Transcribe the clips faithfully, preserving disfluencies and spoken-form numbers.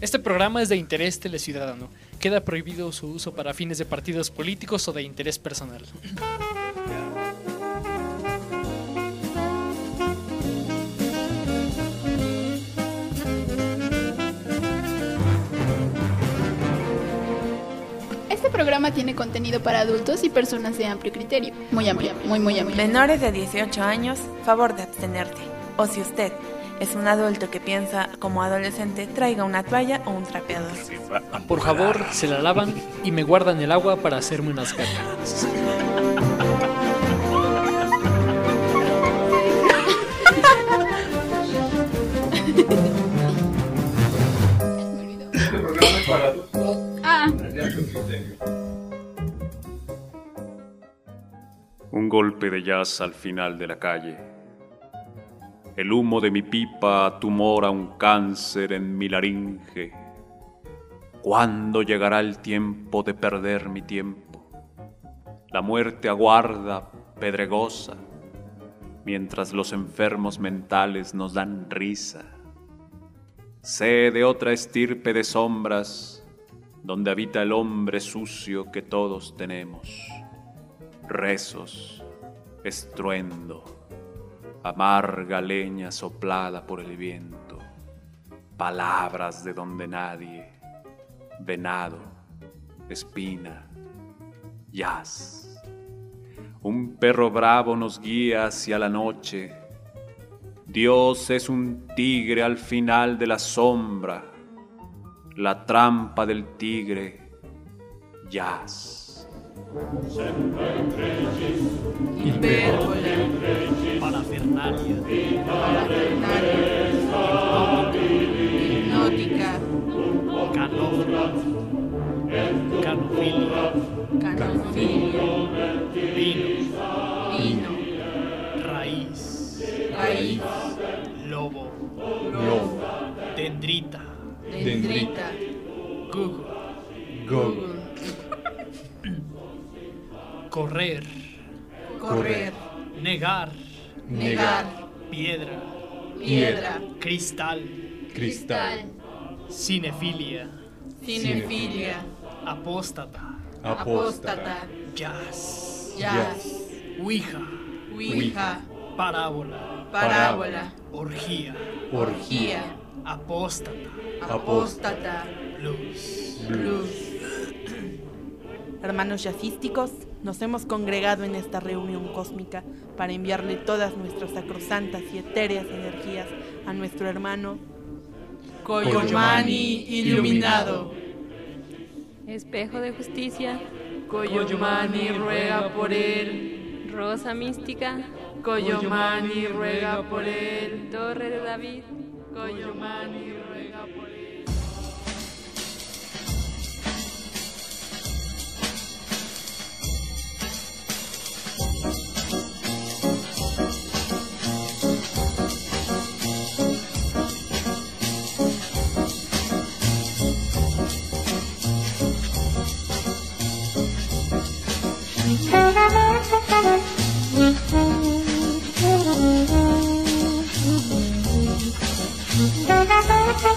Este programa es de interés teleciudadano. Queda prohibido su uso para fines de partidos políticos o de interés personal. Este programa tiene contenido para adultos y personas de amplio criterio. Muy amplio, muy, muy amplio. Menores de dieciocho años, favor de abstenerte. O si usted es un adulto que piensa como adolescente, traiga una toalla o un trapeador. Por favor, se la lavan y me guardan el agua para hacerme unas gargarias. Ah. Un golpe de jazz al final de la calle. El humo de mi pipa tumora un cáncer en mi laringe. ¿Cuándo llegará el tiempo de perder mi tiempo? La muerte aguarda, pedregosa, mientras los enfermos mentales nos dan risa. Sé de otra estirpe de sombras, donde habita el hombre sucio que todos tenemos. Rezos, estruendo, amarga leña soplada por el viento, palabras de donde nadie, venado, espina, jazz. Un perro bravo nos guía hacia la noche. Dios es un tigre al final de la sombra, la trampa del tigre, jazz. Hipérbole, parafernalia, Hipnótica, canófila, canofilia, canofilia, vino, vino, raíz, raíz, lobo, Lobo, dendrita, dendrita, Google, Google, correr, correr, negar, negar, piedra, piedra, cristal, cristal, cinefilia, cinefilia, apóstata, apóstata, jazz, jazz, ouija, ouija, parábola, parábola, orgía, orgía, apóstata, apóstata, blues. blues. Hermanos jazzísticos, nos hemos congregado en esta reunión cósmica para enviarle todas nuestras sacrosantas y etéreas energías a nuestro hermano Coyomani iluminado. Espejo de justicia, Coyomani ruega por él. rosa mística, Coyomani ruega por él. torre de David, Coyomani ruega por él. Thank you.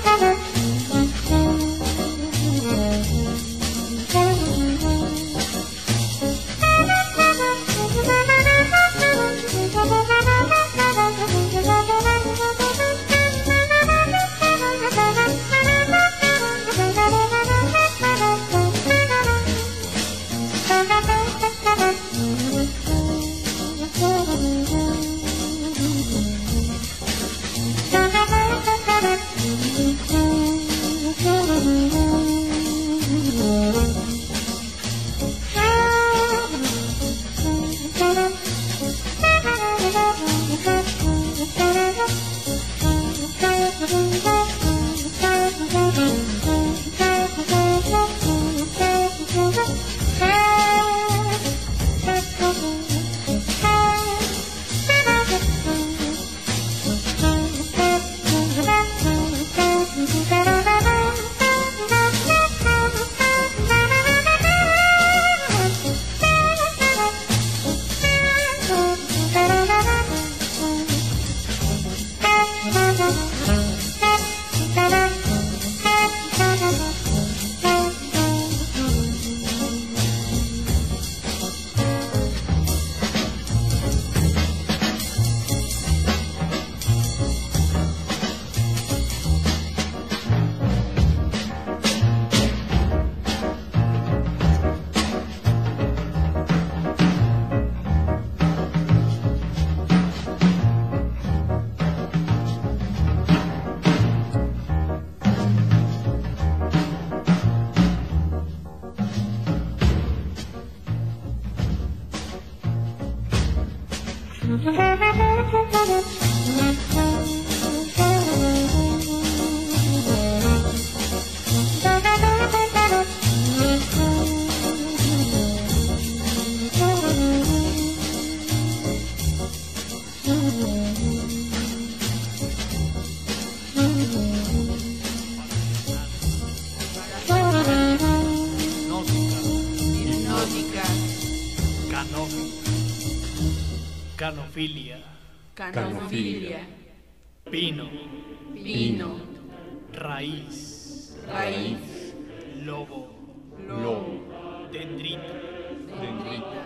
Canofilia. Canofilia. Pino. Pino. Raíz. Raíz. Lobo. Lobo. Dendrita. Dendrita.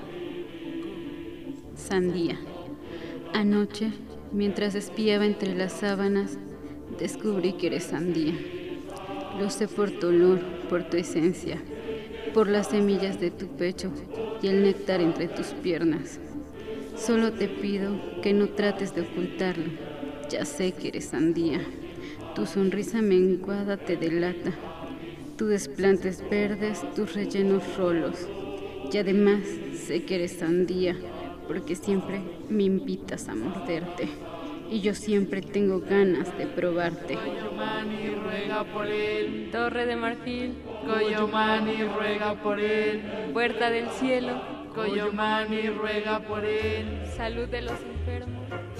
Sandía. Anoche, mientras espiaba entre las sábanas, descubrí que eres sandía. Lo sé por tu olor, por tu esencia, por las semillas de tu pecho y el néctar entre tus piernas. Solo te pido que no trates de ocultarlo. Ya sé que eres sandía. Tu sonrisa menguada te delata. Tus desplantes verdes, tus rellenos rolos. Y además sé que eres sandía, porque siempre me invitas a morderte. Y yo siempre tengo ganas de probarte. Goyomani ruega por él. Torre de marfil, Goyomani ruega por él. puerta del cielo, Goyomani ruega por él. salud de los enfermos.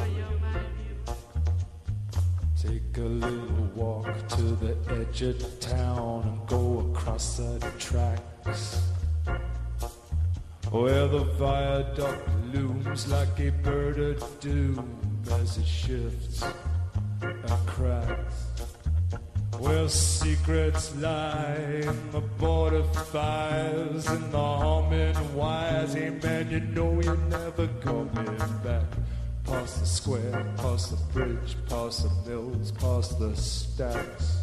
Take a little walk to the edge of town and go across the tracks, where the viaduct looms like a bird of doom as it shifts and cracks, where secrets lie in the border fires and the humming wires. Hey man, you know you're never coming back. Past the square, past the bridge, past the mills, past the stacks.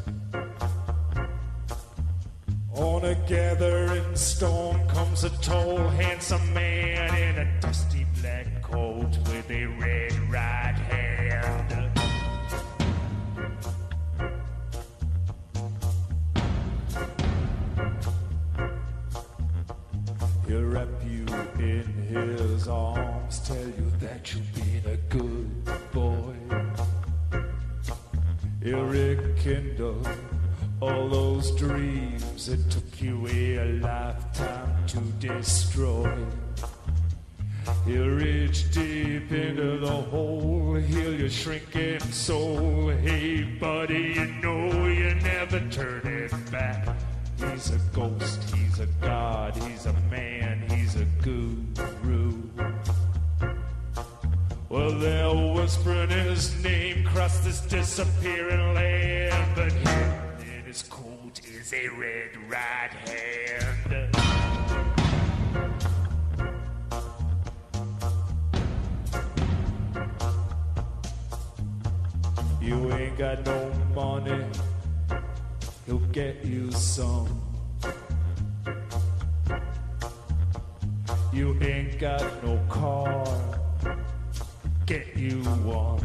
On a gathering storm comes a tall, handsome man in a dusty black coat with a red right hand. He'll wrap you in his arms, tell you that you've been a good boy. He'll rekindle all those dreams it took you a lifetime to destroy. He'll reach deep into the hole, heal your shrinking soul. Hey buddy, you know you're never turning back. He's a ghost, he's a god, he's a man, he's a guru. Well, they're whispering his name across this disappearing land, but hidden in his coat is a red right hand. You ain't got no money, he'll get you some. You ain't got no car, get you one.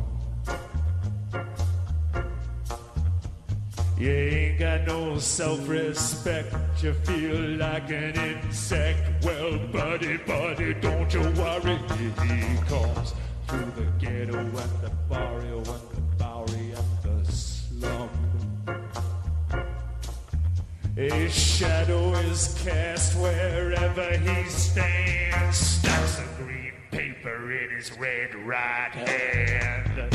You ain't got no self-respect, you feel like an insect. Well, buddy, buddy, don't you worry, he comes through the ghetto and the barrio and the Bowery and the slum. A shadow is cast wherever he stands, stacks of green paper in his red right hand.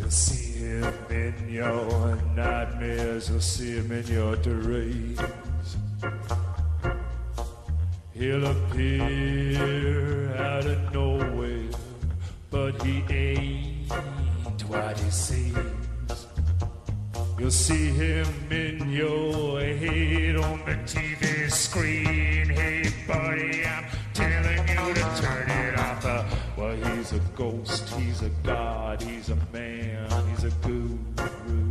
You'll see him in your nightmares, you'll see him in your dreams. He'll appear out of nowhere, but he ain't what he seems. You'll see him in your head on the T V screen. Hey buddy, I'm telling you to turn it off. Uh, well, he's a ghost, he's a god, he's a man, he's a guru.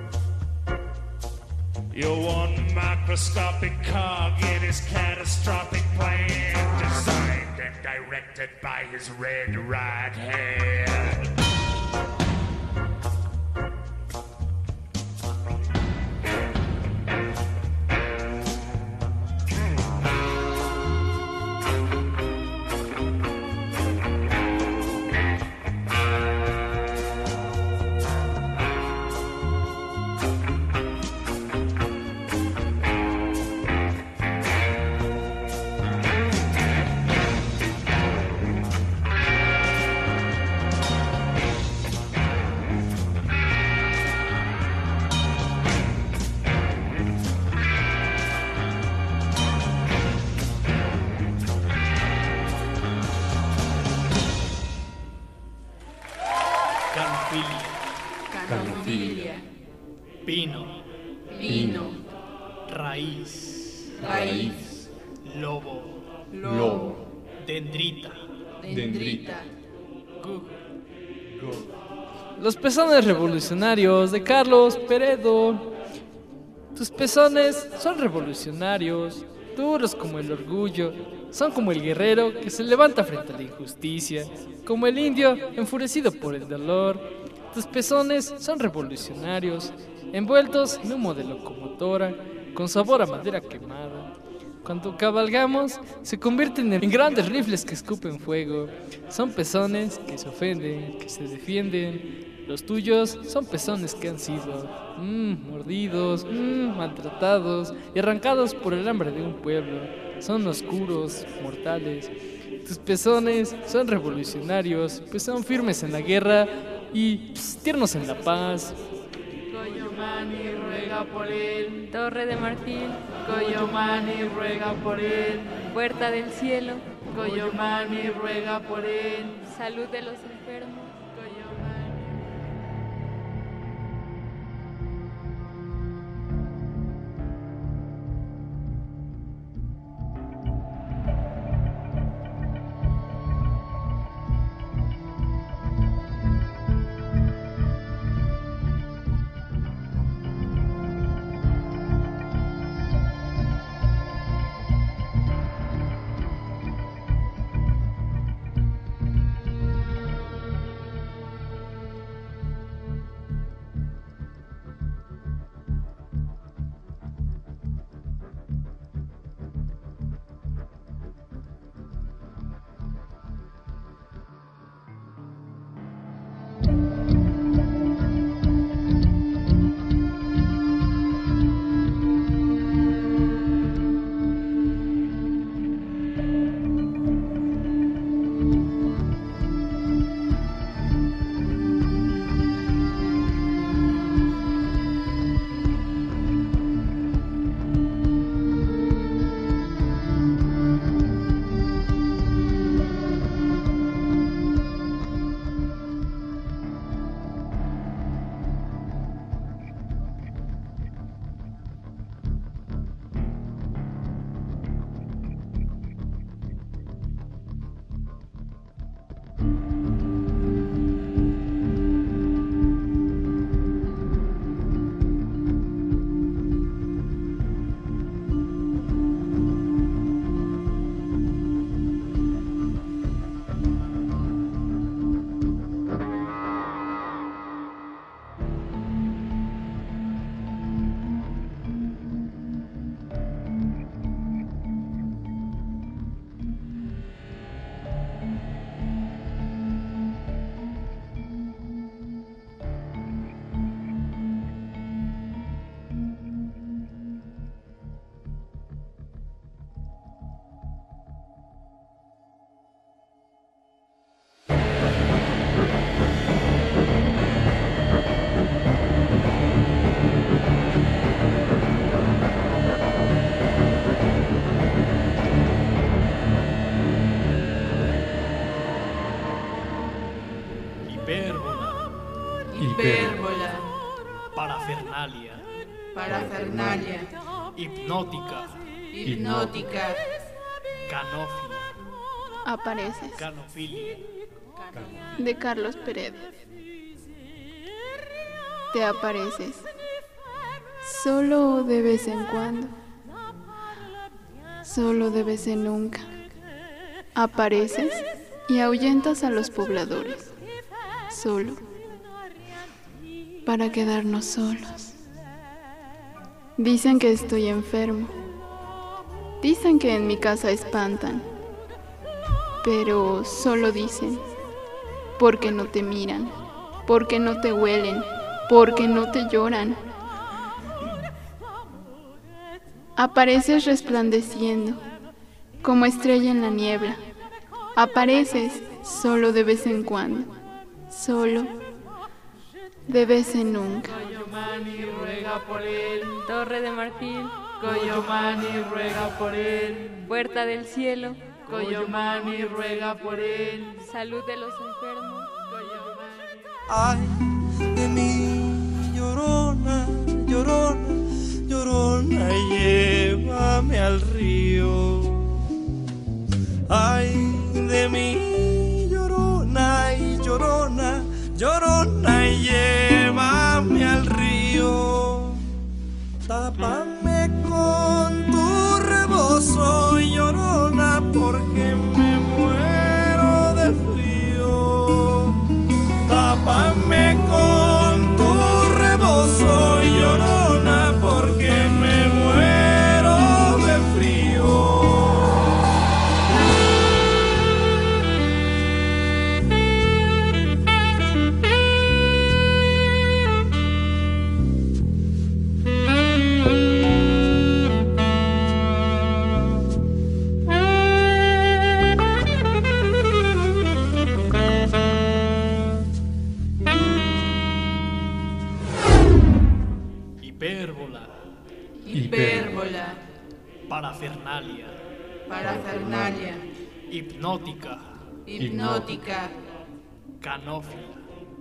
Your one microscopic cog in his catastrophic plan, designed and directed by his red right hand. Canophilia. Pino. Pino. Raíz. Raíz. Lobo. Lobo. Dendrita. Dendrita. Los pezones revolucionarios de Carlos Peredo. Tus pezones son revolucionarios, duros como el orgullo, son como el guerrero que se levanta frente a la injusticia, como el indio enfurecido por el dolor. Tus pezones son revolucionarios, envueltos en humo de locomotora, con sabor a madera quemada. Cuando cabalgamos, se convierten en grandes rifles que escupen fuego. Son pezones que se ofenden, que se defienden. Los tuyos son pezones que han sido mmm, mordidos, mmm, maltratados y arrancados por el hambre de un pueblo. Son oscuros, mortales. Tus pezones son revolucionarios, pues son firmes en la guerra y pss, tiernos en la paz. Goyomani ruega por él. Torre de marfil, Goyomani ruega por él. puerta del cielo, Goyomani ruega por él. salud de los enfermos. Hipérbola. Parafernalia. Parafernalia. Hipnótica. Hipnótica. Canófila. Apareces. Canofilia. De Carlos Peredo. Te apareces. Solo de vez en cuando. Solo de vez en nunca. Apareces y ahuyentas a los pobladores. Solo. Para quedarnos solos. Dicen que estoy enfermo. Dicen que en mi casa espantan. Pero solo dicen. Porque no te miran. Porque no te huelen. Porque no te lloran. Apareces resplandeciendo, como estrella en la niebla. Apareces solo de vez en cuando, solo de vez en nunca. Coyomani ruega por él. Torre de marfil, Coyomani ruega por él. puerta del cielo, Coyomani ruega por él. salud de los enfermos. Ay de mí, llorona, llorona, llorona, llévame al río. Ay de mí, llorona y llorona, llorona, llévame al río. Tápame con tu rebozo, llorona, porque me muero de frío. Tápame con tu rebozo, llorona, porque me muero de frío. Hipérbola. Hipérbola. Parafernalia. Parafernalia. Hipnótica. Hipnótica. Canófila.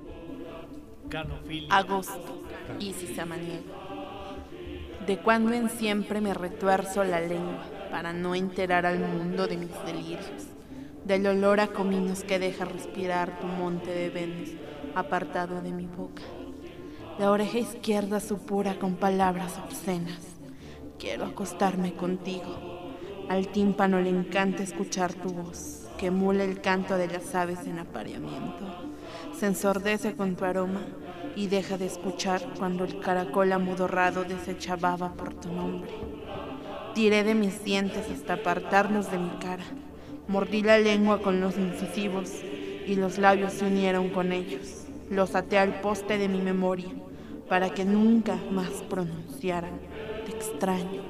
Canofilia. Agosto, Isis Samaniego. De cuando en siempre me retuerzo la lengua para no enterar al mundo de mis delirios, del olor a cominos que deja respirar tu monte de Venus apartado de mi boca. La oreja izquierda supura con palabras obscenas. Quiero acostarme contigo. Al tímpano le encanta escuchar tu voz, que emula el canto de las aves en apareamiento. Se ensordece con tu aroma y deja de escuchar cuando el caracol amodorrado desecha baba por tu nombre. Tiré de mis dientes hasta apartarlos de mi cara. Mordí la lengua con los incisivos y los labios se unieron con ellos. Los até al poste de mi memoria para que nunca más pronunciaran te extraño.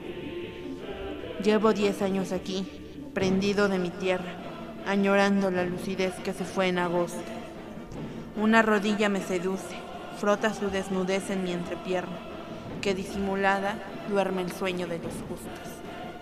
Llevo diez años aquí, prendido de mi tierra, añorando la lucidez que se fue en agosto. Una rodilla me seduce, frota su desnudez en mi entrepierna, que disimulada duerme el sueño de los justos.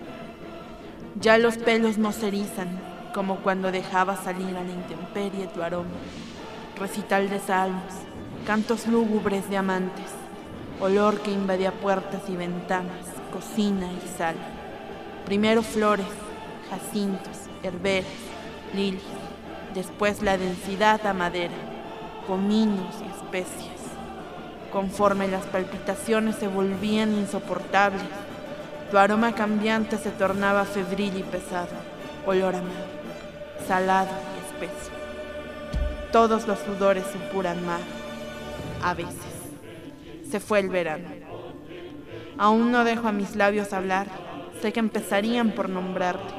Ya los pelos no se erizan, como cuando dejaba salir a la intemperie tu aroma. Recital de salmos, cantos lúgubres de amantes, olor que invadía puertas y ventanas, cocina y sal. Primero flores, jacintos, herberas, lilies, después la densidad a madera, cominos y especias. Conforme las palpitaciones se volvían insoportables, tu aroma cambiante se tornaba febril y pesado, olor a mar, salado y espeso. Todos los sudores supuran mar, a veces. Se fue el verano. Aún no dejo a mis labios hablar, sé que empezarían por nombrarte.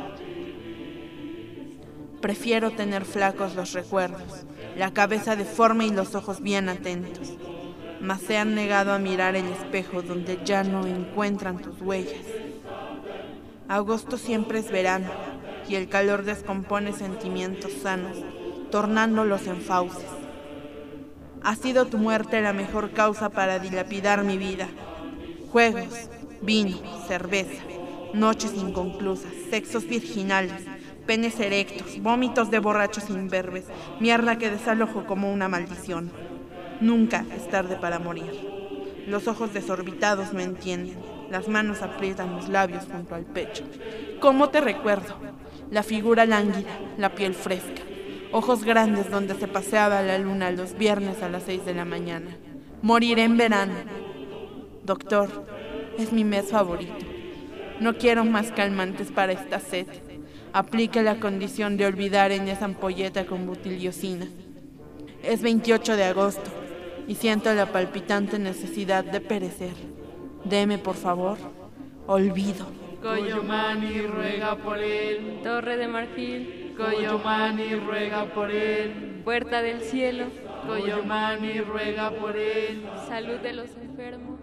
Prefiero tener flacos los recuerdos, la cabeza deforme y los ojos bien atentos, mas se han negado a mirar el espejo donde ya no encuentran tus huellas. Agosto siempre es verano y el calor descompone sentimientos sanos, tornándolos en fauces. Ha sido tu muerte la mejor causa para dilapidar mi vida. Juegos, vino, cerveza, noches inconclusas, sexos virginales, penes erectos, vómitos de borrachos imberbes, mierda que desalojo como una maldición. Nunca es tarde para morir. Los ojos desorbitados no entienden. Las manos aprietan los labios junto al pecho. ¿Cómo te recuerdo? La figura lánguida, la piel fresca. Ojos grandes donde se paseaba la luna los viernes a las seis de la mañana. Moriré en verano. Doctor, es mi mes favorito. No quiero más calmantes para esta sed. Aplique la condición de olvidar en esa ampolleta con butiliosina. Es veintiocho de agosto y siento la palpitante necesidad de perecer. Deme, por favor, olvido. Coyomani ruega por él. Torre de marfil. Coyomani ruega por él. Puerta del cielo. Coyomani ruega por él. Salud de los enfermos.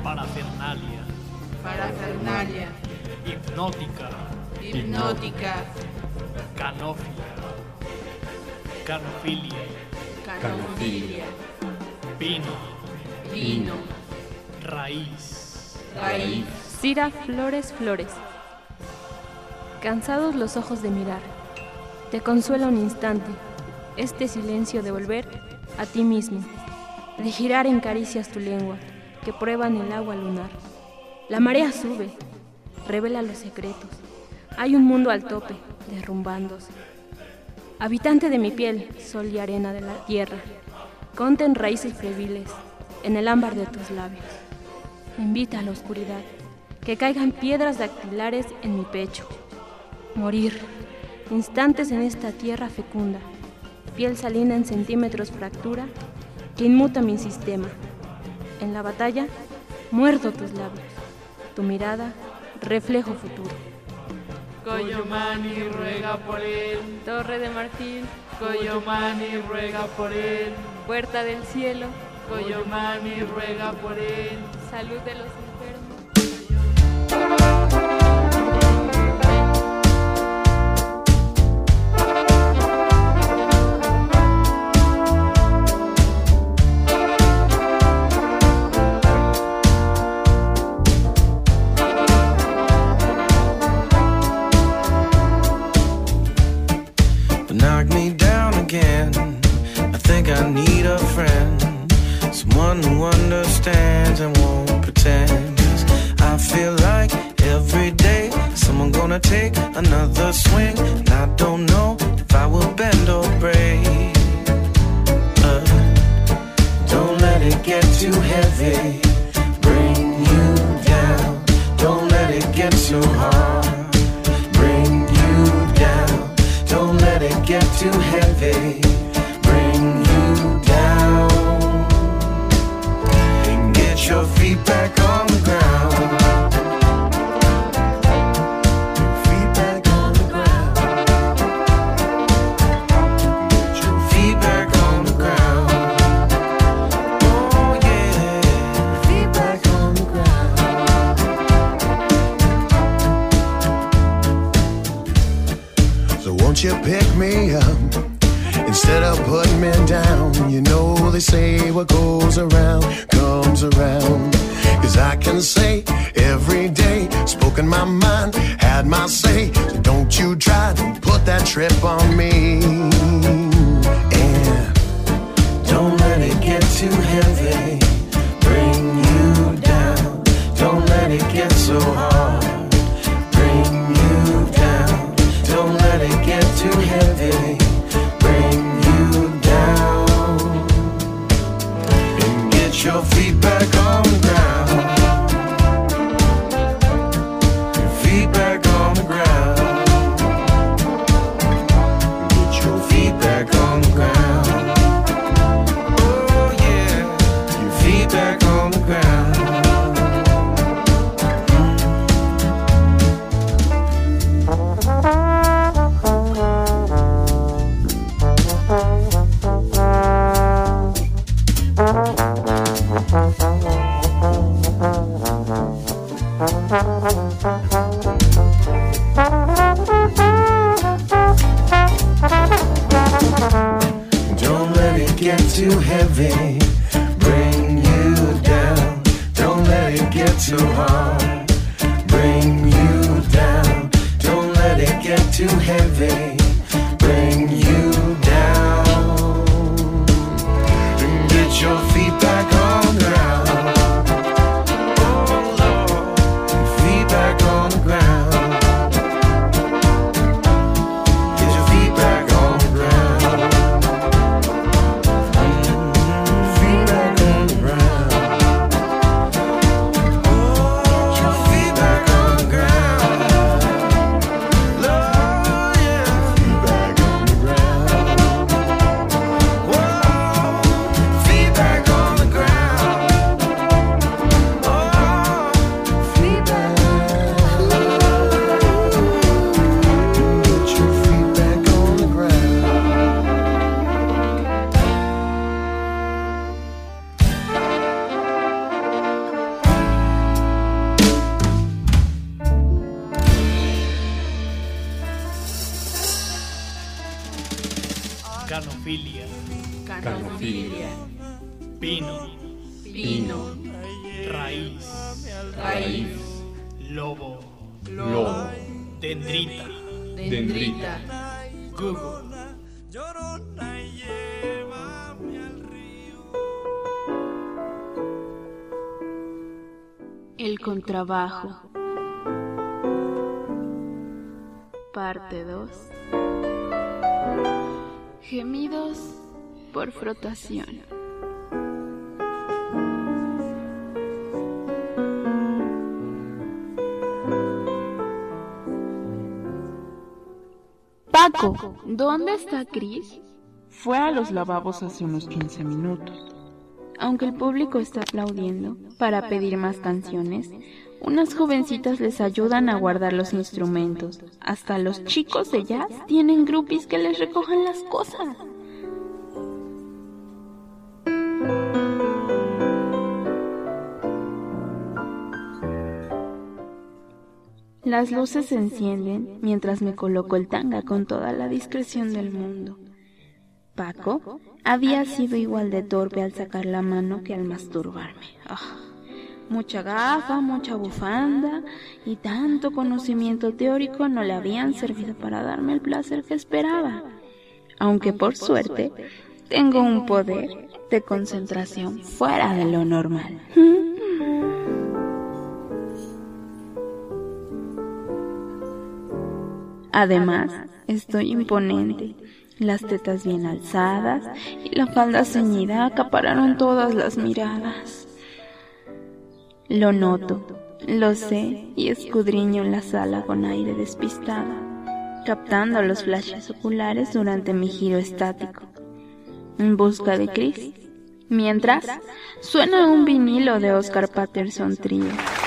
Parafernalia. Parafernalia. Hipnótica. Hipnótica. Canófila. Canofilia. Canofilia. Pino. Pino. Raíz. Raíz. Cira, flores, flores. Cansados los ojos de mirar, te consuela un instante este silencio de volver a ti mismo, de girar en caricias tu lengua que prueban el agua lunar. La marea sube, revela los secretos. Hay un mundo al tope, derrumbándose. Habitante de mi piel, sol y arena de la tierra, conte en raíces febriles, en el ámbar de tus labios. Invita a la oscuridad, que caigan piedras dactilares en mi pecho. Morir, instantes en esta tierra fecunda, piel salina en centímetros fractura, que inmuta mi sistema. En la batalla, muerdo tus labios, tu mirada, reflejo futuro. Coyomani ruega por él. Torre de marfil, Coyomani ruega por él. puerta del cielo, Coyomani ruega por él. salud de los enfermos. Knock me down again. I think I need a friend, someone who understands and won't pretend. 'Cause I feel like every day someone gonna take another swing, and I don't know if I will bend or break. Uh, don't let it get too heavy, bring you down. Don't let it get too hard, bring you down. Don't let it get too heavy, bring you down. And get your feet back on the ground. Feet back on the ground. Get your feet back on the ground. Oh yeah, feet back on the ground. So won't you pick me up instead of putting me down? You know they say what goes around comes around. 'Cause I can say every day, spoken my mind, had my say. So don't you try to put that trip on me. And don't let it get too heavy, bring you down. Don't let it get so hard, bring you down. Don't let it get too heavy, bring you down. And get your feet back on the ground. Your feet back on the ground. Get your feet back on the ground. Oh yeah, your feet back on the ground. Don't let it get too heavy, bring you down. Don't let it get too hard, bring you down. Don't let it get too heavy, bring you down. And get your feet back on the ground. Oh Lord, your feet back on the ground. Get your feet back on the ground. Feet back on the ground. Oh, your feet back on the ground. Lord, Canofilia. Canofilia. Pino. Pino. Raíz. Raíz. Lobo. Lobo. Dendrita. Dendrita. Google. El contrabajo. Parte dos. Gemidos por frotación. Paco, ¿dónde está Chris? Fue a los lavabos hace unos quince minutos. Aunque el público está aplaudiendo para pedir más canciones, unas jovencitas les ayudan a guardar los instrumentos. Hasta los chicos de jazz tienen groupies que les recojan las cosas. Las luces se encienden mientras me coloco el tanga con toda la discreción del mundo. Paco había sido igual de torpe al sacar la mano que al masturbarme. Oh, mucha gafa, mucha bufanda y tanto conocimiento teórico no le habían servido para darme el placer que esperaba. Aunque por suerte tengo un poder de concentración fuera de lo normal. Además, estoy imponente. Las tetas bien alzadas y la falda ceñida acapararon todas las miradas. Lo noto, lo sé y escudriño la sala con aire despistado, captando los flashes oculares durante mi giro estático, en busca de Chris. Mientras, suena un vinilo de Oscar Patterson Trio.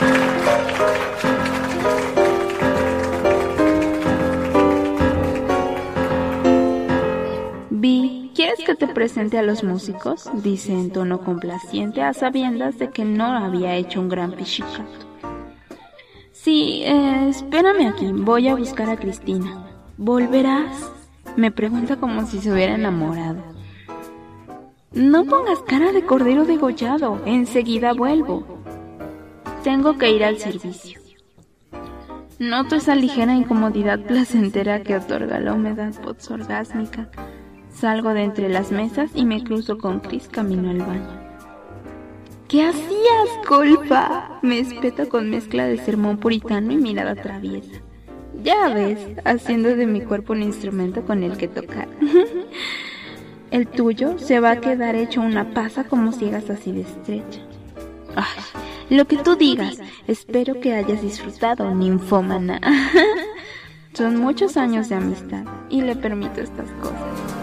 Vi, ¿quieres que te presente a los músicos? Dice en tono complaciente a sabiendas de que no había hecho un gran pichicato. Sí, eh, espérame aquí, voy a buscar a Cristina. ¿Volverás? Me pregunta como si se hubiera enamorado. No pongas cara de cordero degollado, enseguida vuelvo. Tengo que ir al servicio. Noto esa ligera incomodidad placentera que otorga la humedad posorgásmica. Salgo de entre las mesas y me cruzo con Chris camino al baño. ¿Qué hacías, golfa? Me espeta con mezcla de sermón puritano y mirada traviesa. Ya ves, haciendo de mi cuerpo un instrumento con el que tocar. El tuyo se va a quedar hecho una pasa como ciegas así de estrecha. Ay, lo que tú digas, espero que hayas disfrutado, ninfómana. Son muchos años de amistad y le permito estas cosas.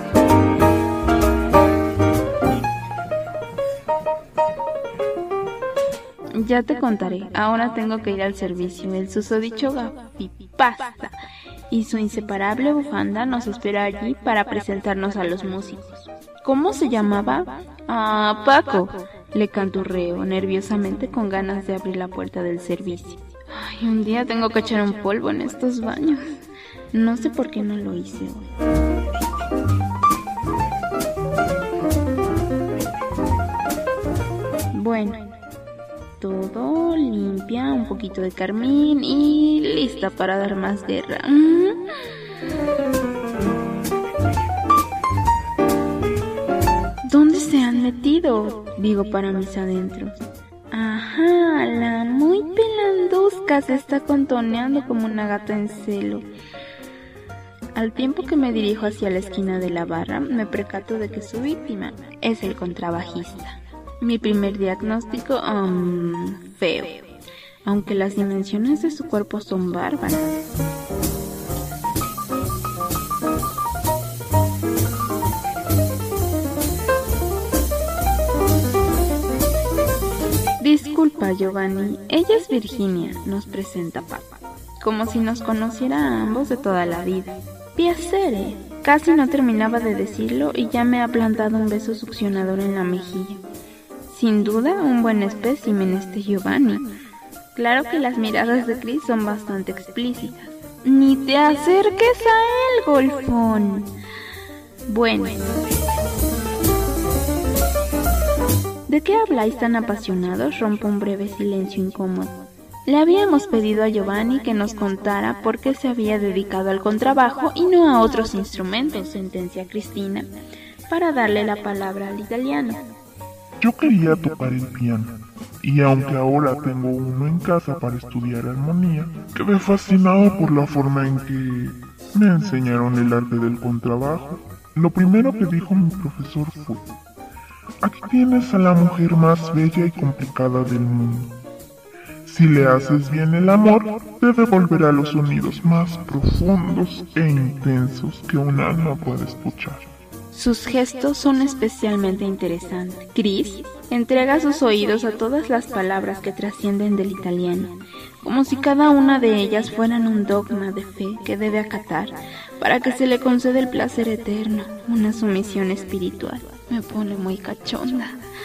Ya te contaré, ahora tengo que ir al servicio. El susodicho gafipasta y su inseparable bufanda nos espera allí para presentarnos a los músicos. ¿Cómo se llamaba? Ah, Paco, le canturreo nerviosamente con ganas de abrir la puerta del servicio. Ay, un día tengo que echar un polvo en estos baños. No sé por qué no lo hice hoy. Bueno, todo limpia, un poquito de carmín y lista para dar más guerra. ¿Dónde se han metido? Digo para mis adentros. Ajá, la muy pelandusca se está contoneando como una gata en celo. Al tiempo que me dirijo hacia la esquina de la barra, me percato de que su víctima es el contrabajista. Mi primer diagnóstico, um, feo, aunque las dimensiones de su cuerpo son bárbaras. Disculpa, Giovanni, ella es Virginia, nos presenta Paco, como si nos conociera a ambos de toda la vida. Piacere, casi no terminaba de decirlo y ya me ha plantado un beso succionador en la mejilla. Sin duda, un buen espécimen este Giovanni. Claro que las miradas de Chris son bastante explícitas. ¡Ni te acerques a él, golfón! Bueno. ¿De qué habláis tan apasionados? Rompo un breve silencio incómodo. Le habíamos pedido a Giovanni que nos contara por qué se había dedicado al contrabajo y no a otros instrumentos, sentencia Cristina, para darle la palabra al italiano. Yo quería tocar el piano, y aunque ahora tengo uno en casa para estudiar armonía, quedé fascinado por la forma en que me enseñaron el arte del contrabajo. Lo primero que dijo mi profesor fue: aquí tienes a la mujer más bella y complicada del mundo. Si le haces bien el amor, te devolverá los sonidos más profundos e intensos que un alma puede escuchar. Sus gestos son especialmente interesantes. Chris entrega sus oídos a todas las palabras que trascienden del italiano, como si cada una de ellas fueran un dogma de fe que debe acatar para que se le conceda el placer eterno, una sumisión espiritual. Me pone muy cachonda.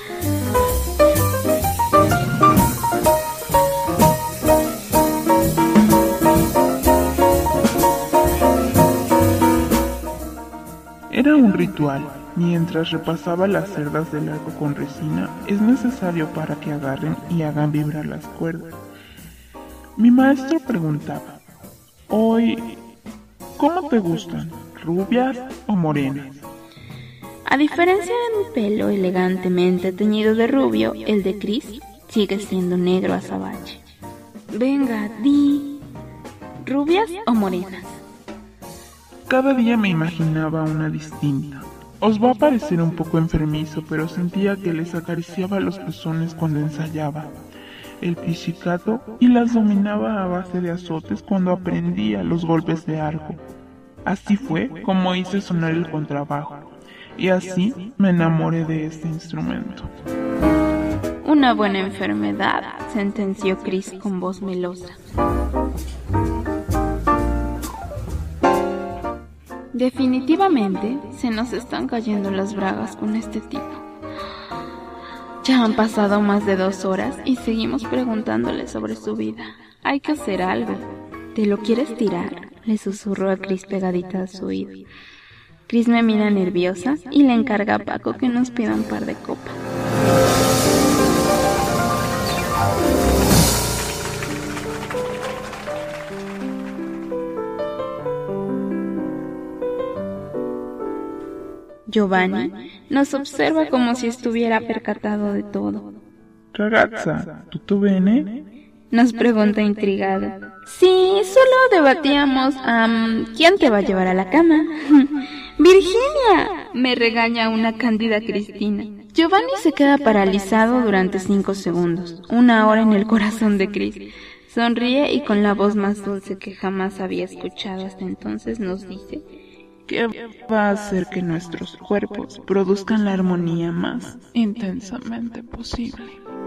Era un ritual. Mientras repasaba las cerdas del arco con resina, es necesario para que agarren y hagan vibrar las cuerdas. Mi maestro preguntaba: hoy, ¿cómo te gustan? ¿Rubias o morenas? A diferencia de mi pelo elegantemente teñido de rubio, el de Chris sigue siendo negro azabache. Venga, di, ¿rubias o morenas? Cada día me imaginaba una distinta. Os va a parecer un poco enfermizo, pero sentía que les acariciaba los pezones cuando ensayaba el pizzicato y las dominaba a base de azotes cuando aprendía los golpes de arco. Así fue como hice sonar el contrabajo, y así me enamoré de este instrumento. Una buena enfermedad, sentenció Chris con voz melosa. Definitivamente se nos están cayendo las bragas con este tipo. Ya han pasado más de dos horas y seguimos preguntándole sobre su vida. Hay que hacer algo. ¿Te lo quieres tirar?, le susurró a Chris pegadita a su oído. Chris me mira nerviosa y le encarga a Paco que nos pida un par de copas. Giovanni nos observa como si estuviera percatado de todo. Ragazza, ¿tutto bene?, nos pregunta intrigado. Sí, solo debatíamos um, ¿quién te va a llevar a la cama? ¡Virginia!, me regaña una cándida Cristina. Giovanni se queda paralizado durante cinco segundos, una hora en el corazón de Chris. Sonríe y con la voz más dulce que jamás había escuchado hasta entonces nos dice: ¿qué va a hacer que nuestros cuerpos produzcan la armonía más intensamente posible?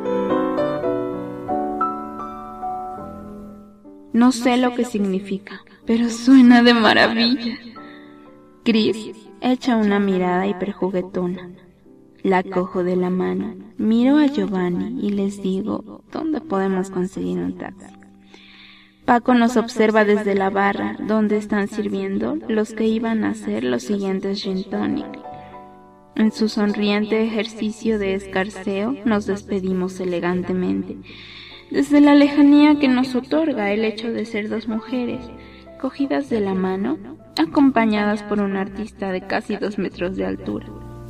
No sé lo que significa, pero suena de maravilla. Chris echa una mirada hiperjuguetona. La cojo de la mano, miro a Giovanni y les digo dónde podemos conseguir un taxi. Paco nos observa desde la barra, donde están sirviendo los que iban a hacer los siguientes gin tonic. En su sonriente ejercicio de escarceo, nos despedimos elegantemente, desde la lejanía que nos otorga el hecho de ser dos mujeres, cogidas de la mano, acompañadas por un artista de casi dos metros de altura.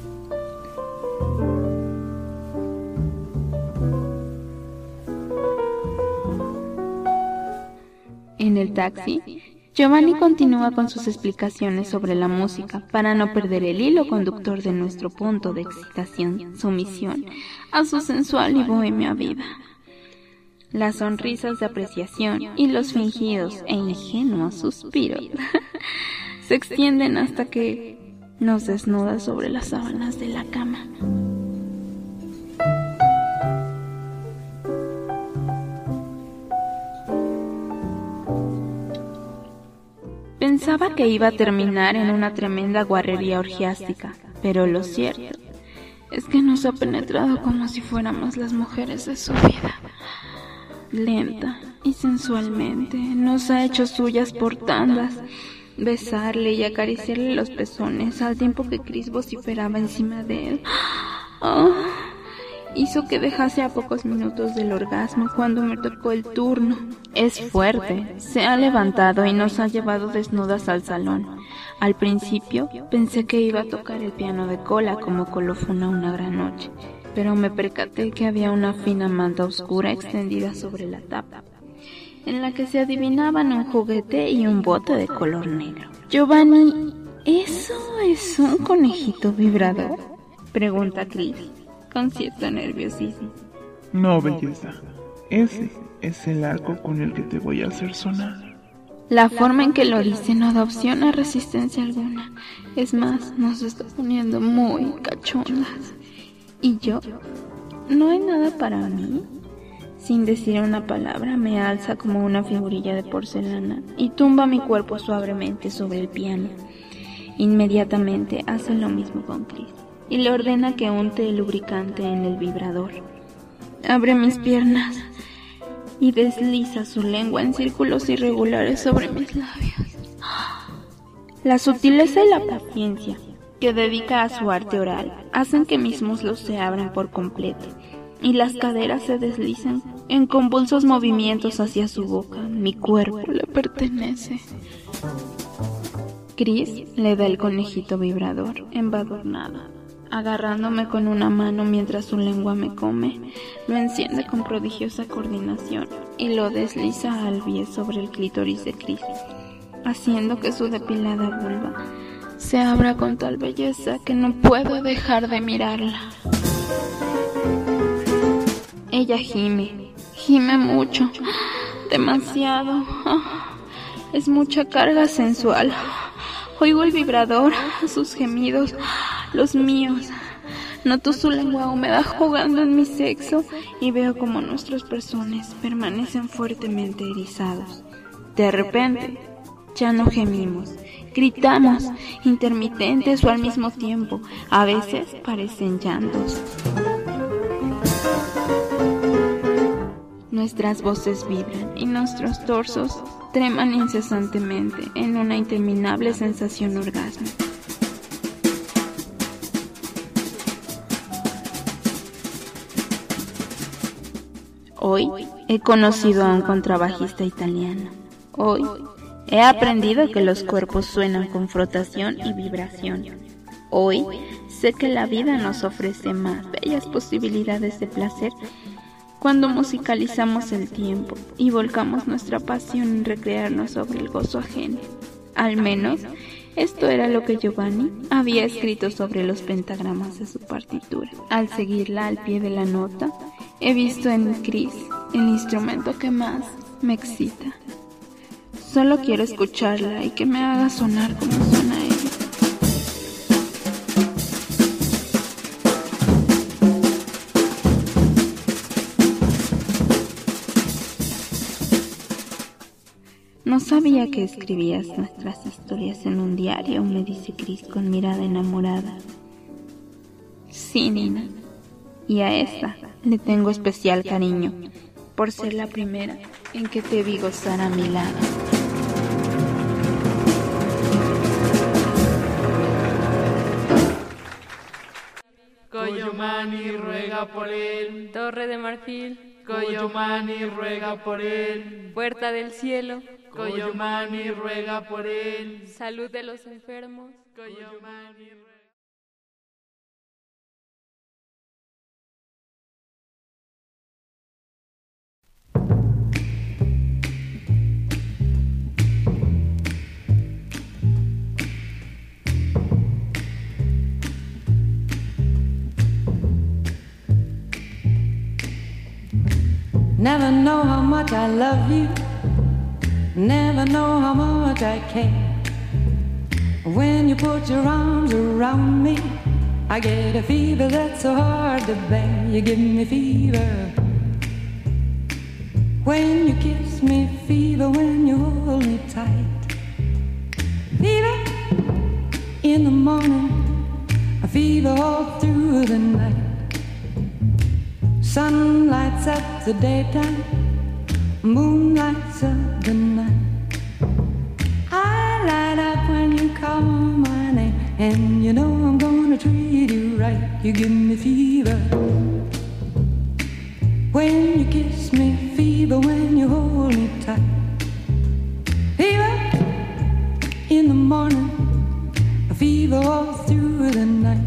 En el taxi, Giovanni continúa con sus explicaciones sobre la música para no perder el hilo conductor de nuestro punto de excitación, sumisión a su sensual y bohemia vida. Las sonrisas de apreciación y los fingidos e ingenuos suspiros se extienden hasta que nos desnuda sobre las sábanas de la cama. Pensaba que iba a terminar en una tremenda guarrería orgiástica, pero lo cierto es que nos ha penetrado como si fuéramos las mujeres de su vida. Lenta y sensualmente nos ha hecho suyas por tandas, besarle y acariciarle los pezones al tiempo que Chris vociferaba encima de él. Oh, hizo que dejase a pocos minutos del orgasmo cuando me tocó el turno. Es fuerte, se ha levantado y nos ha llevado desnudas al salón. Al principio pensé que iba a tocar el piano de cola como colofona una gran noche, pero me percaté que había una fina manta oscura extendida sobre la tapa, en la que se adivinaban un juguete y un bote de color negro. Giovanni, ¿eso es un conejito vibrador?, pregunta Chris, con cierto nerviosismo. No, belleza. Ese es el arco con el que te voy a hacer sonar. La forma en que lo dice no da opción a resistencia alguna. Es más, nos está poniendo muy cachondas. ¿Y yo? ¿No hay nada para mí? Sin decir una palabra, me alza como una figurilla de porcelana y tumba mi cuerpo suavemente sobre el piano. Inmediatamente hace lo mismo con Chris y le ordena que unte el lubricante en el vibrador. Abre mis piernas y desliza su lengua en círculos irregulares sobre mis labios. La sutileza y la paciencia que dedica a su arte oral hacen que mis muslos se abran por completo y las caderas se deslizan en convulsos movimientos hacia su boca. Mi cuerpo le pertenece. Chris le da el conejito vibrador embadurnado, agarrándome con una mano mientras su lengua me come. Lo enciende con prodigiosa coordinación y lo desliza al pie sobre el clítoris de Chris, haciendo que su depilada vulva se abra con tal belleza que no puedo dejar de mirarla. Ella gime, gime mucho, demasiado. Es mucha carga sensual. Oigo el vibrador, sus gemidos, los míos. Noto su lengua húmeda jugando en mi sexo y veo como nuestros pezones permanecen fuertemente erizados. De repente, ya no gemimos, gritamos, intermitentes o al mismo tiempo. A veces parecen llantos. Nuestras voces vibran y nuestros torsos treman incesantemente en una interminable sensación orgasmo. Hoy he conocido a un contrabajista italiano. Hoy he aprendido que los cuerpos suenan con frotación y vibración. Hoy sé que la vida nos ofrece más bellas posibilidades de placer cuando musicalizamos el tiempo y volcamos nuestra pasión en recrearnos sobre el gozo ajeno. Al menos, esto era lo que Giovanni había escrito sobre los pentagramas de su partitura. Al seguirla al pie de la nota, he visto en Chris el instrumento que más me excita. Solo quiero escucharla y que me haga sonar como suena ella. No sabía que escribías nuestras historias en un diario, me dice Chris con mirada enamorada. Sí, Nina. Y a esta le tengo especial cariño, por ser la primera en que te vi gozar a mi lado. Coyomani ruega por él. Torre de marfil. Coyomani ruega por él. Puerta del cielo. Coyomani ruega por él. Salud de los enfermos. Coyomani ruega. Never know how much I love you. Never know how much I care. When you put your arms around me, I get a fever that's so hard to bear. You give me fever when you kiss me, fever when you hold me tight. Fever in the morning, a fever all through the night. Sun lights up the daytime, moon lights up the night. I light up when you call my name, and you know I'm gonna treat you right. You give me fever when you kiss me, fever when you hold me tight. Fever in the morning, a fever all through the night.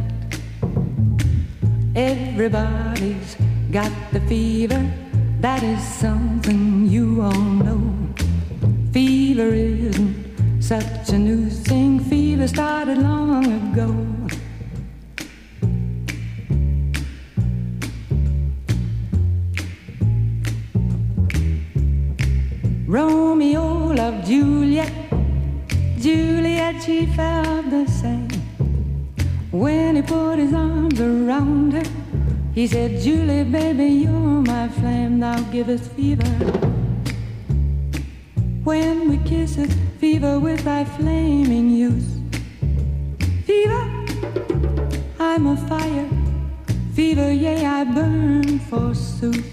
Everybody's got the fever, that is something you all know. Fever isn't such a new thing, fever started long ago. Romeo loved Juliet, Juliet, she felt the same. When he put his arms around her, he said, Julie, baby, you're my flame, now give us fever. When we kiss it, fever with thy flaming youth. Fever, I'm a fire, fever, yea, I burn forsooth.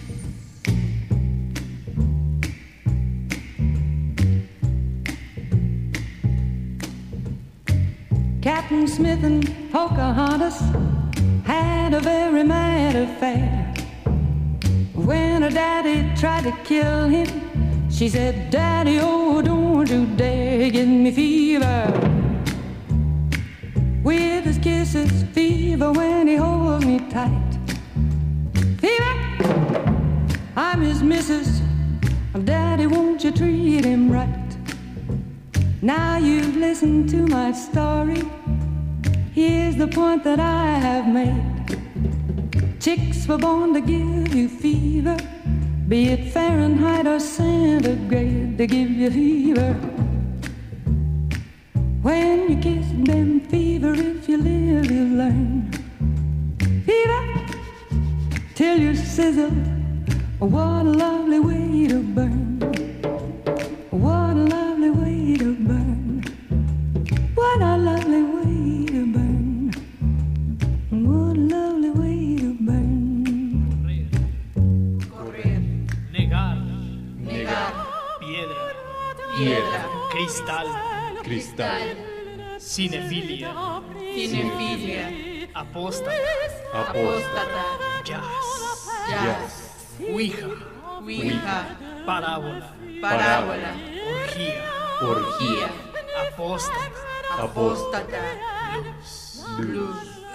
Captain Smith and Pocahontas had a very mad affair. When her daddy tried to kill him, she said, Daddy, oh, don't you dare give me fever. With his kisses, fever when he holds me tight. Fever, I'm his missus. Daddy, won't you treat him right? Now you've listened to my story. Here's the point that I have made. Chicks were born to give you fever, be it Fahrenheit or centigrade, they give you fever. When you kiss them, fever, if you live, you learn. Fever, till you sizzle, what a lovely way to burn. What a lovely way to burn. What a lovely way to burn. What a lovely way to burn. Correr. Negar. Negar. Piedra. Piedra. Cristal. Cristal. Cinefilia. Cinefilia. Apóstata. Apóstata. Jazz. Jazz. Ouija. Ouija. Parábola. Parábola. Orgía. Orgía. Apóstata. Apóstata. Luz.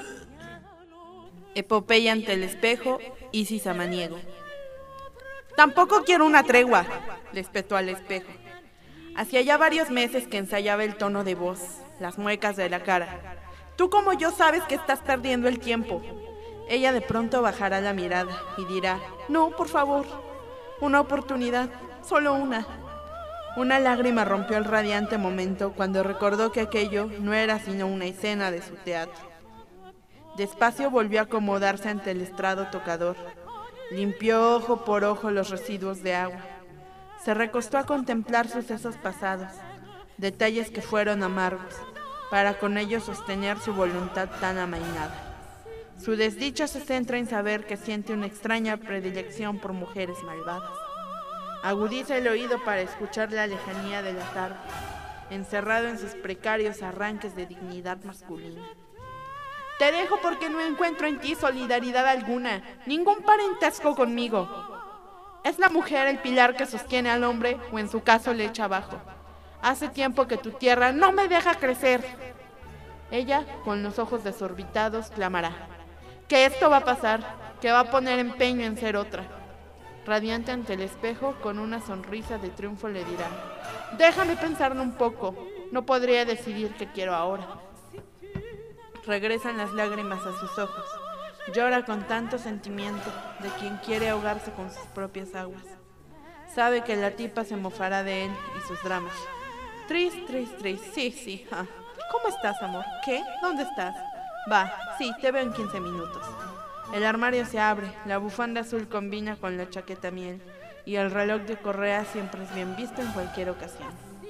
Epopeya ante el espejo, Isis Samaniego. Tampoco quiero una tregua, le espetó al espejo. Hacía ya varios meses que ensayaba el tono de voz, las muecas de la cara. Tú como yo sabes que estás perdiendo el tiempo. Ella de pronto bajará la mirada y dirá, no, por favor, una oportunidad, solo una. Una lágrima rompió el radiante momento cuando recordó que aquello no era sino una escena de su teatro. Despacio volvió a acomodarse ante el estrado tocador. Limpió ojo por ojo los residuos de agua. Se recostó a contemplar sucesos pasados, detalles que fueron amargos, para con ellos sostener su voluntad tan amainada. Su desdicha se centra en saber que siente una extraña predilección por mujeres malvadas. Agudiza el oído para escuchar la lejanía de la tarde, encerrado en sus precarios arranques de dignidad masculina. Te dejo porque no encuentro en ti solidaridad alguna, ningún parentesco conmigo. Es la mujer el pilar que sostiene al hombre o en su caso le echa abajo. Hace tiempo que tu tierra no me deja crecer. Ella, con los ojos desorbitados, clamará. Que esto va a pasar, que va a poner empeño en ser otra. Radiante ante el espejo, con una sonrisa de triunfo le dirá. Déjame pensarlo un poco, no podría decidir qué quiero ahora. Regresan las lágrimas a sus ojos. Llora con tanto sentimiento de quien quiere ahogarse con sus propias aguas. Sabe que la tipa se mofará de él y sus dramas. Tris, tris, tris, sí, sí. Ah. ¿Cómo estás, amor? ¿Qué? ¿Dónde estás? Va, sí, te veo en quince minutos. El armario se abre, la bufanda azul combina con la chaqueta miel y el reloj de correa siempre es bien visto en cualquier ocasión.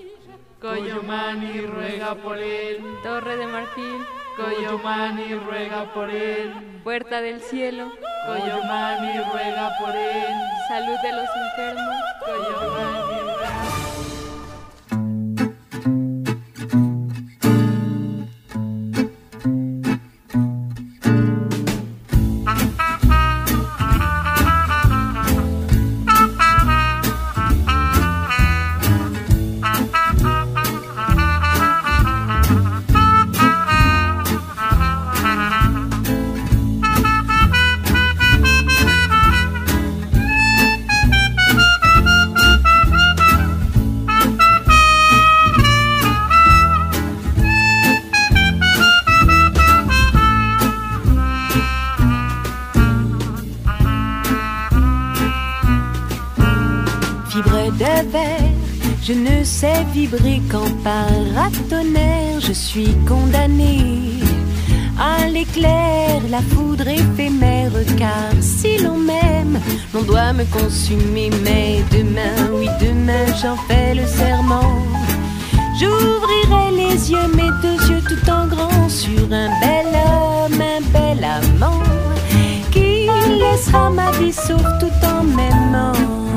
Coyomani ruega por él. Torre de marfil. Coyomani ruega por él. Puerta del cielo. Coyomani ruega por él. Salud de los enfermos. Coyomani ruega. Fibre de verre, je ne sais vibrer qu'en paratonnerre. Je suis condamnée à l'éclair, la foudre éphémère. Car si l'on m'aime, l'on doit me consumer. Mais demain, oui demain, j'en fais le serment. J'ouvrirai les yeux, mes deux yeux tout en grand, sur un bel homme, un bel amant, qui laissera ma vie sauve tout en m'aimant.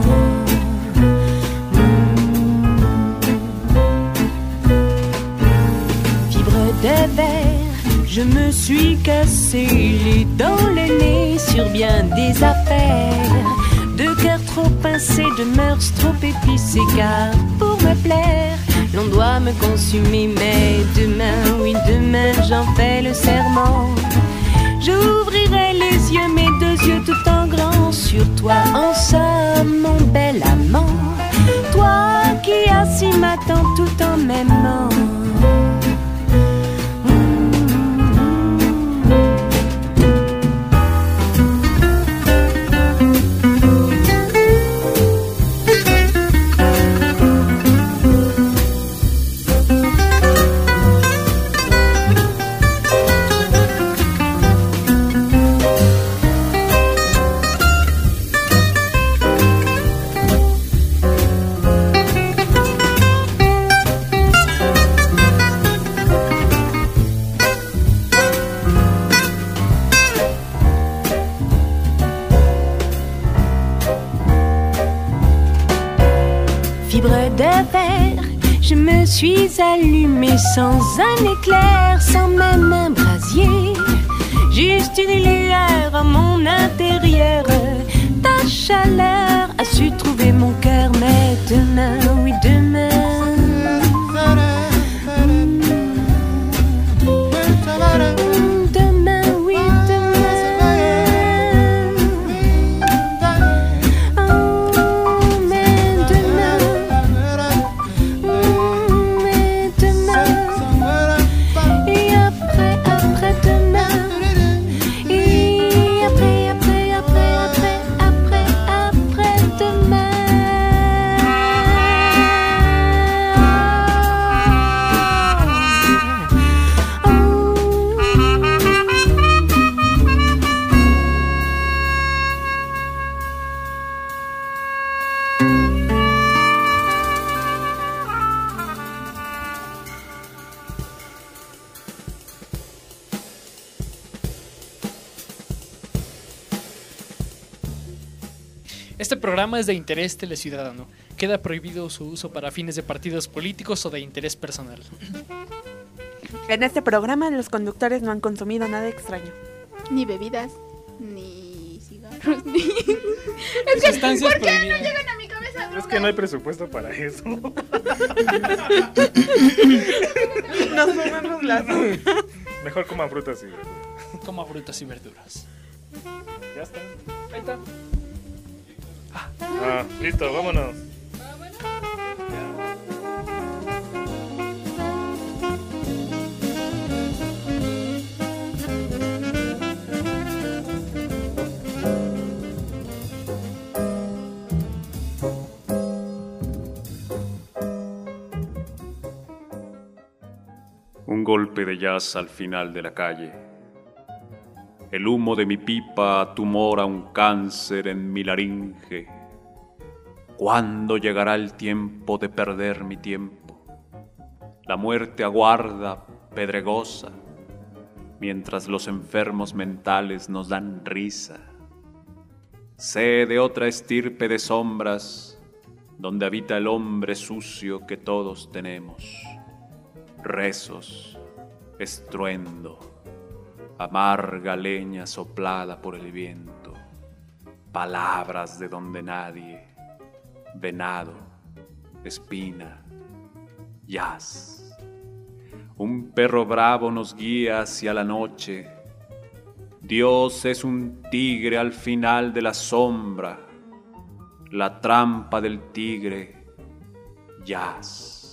De verre, je me suis cassé les dents, le nez sur bien des affaires, de cœur trop pincé, de mœurs trop épicées. Car pour me plaire, l'on doit me consumer. Mais demain, oui demain, j'en fais le serment. J'ouvrirai les yeux, mes deux yeux tout en grand, sur toi en somme, mon bel amant. Toi qui assis m'attends tout en m'aimant. Je me suis allumée sans un éclair, sans même un brasier, juste une lueur à mon intérieur. Ta chaleur a su trouver mon cœur. Mais demain, oui demain, demain, oui demain, oh, mais demain, mais demain, et après, après demain, et après, après, après, après, après, après demain. Este programa es de interés teleciudadano. Queda prohibido su uso para fines de partidos políticos o de interés personal. En este programa los conductores no han consumido nada extraño. Ni bebidas, ni cigarros, ni... Es que, ¿por qué no llegan a mi cabeza? Es que no hay presupuesto para eso. Nos fumamos las... Mejor coman frutas y verduras. Coma frutas y verduras. Ya está. Ahí está. Ah, listo, vámonos. Un golpe de jazz al final de la calle. El humo de mi pipa tumora un cáncer en mi laringe. ¿Cuándo llegará el tiempo de perder mi tiempo? La muerte aguarda, pedregosa, mientras los enfermos mentales nos dan risa. Sé de otra estirpe de sombras, donde habita el hombre sucio que todos tenemos. Rezos, estruendo, amarga leña soplada por el viento, palabras de donde nadie, venado, espina, jazz. Un perro bravo nos guía hacia la noche. Dios es un tigre al final de la sombra, la trampa del tigre, jazz.